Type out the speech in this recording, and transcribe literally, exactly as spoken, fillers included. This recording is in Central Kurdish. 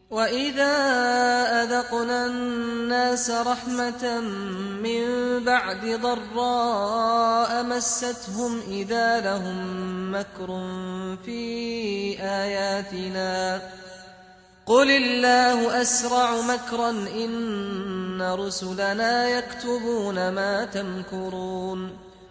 وَإِذَا أَذَقْنَا النَّاسَ رَحْمَةً مِّن بَعْدِ ضَرَّاءَ مَسَّتْهُمْ إِذَا لَهُم مَّكْرٌ فِي آيَاتِنَا ۚ قُلِ اللَّهُ أَسْرَعُ مَكْرًا إِنَّ رُسُلَنَا يَكْتُبُونَ مَا تَمْكُرُونَ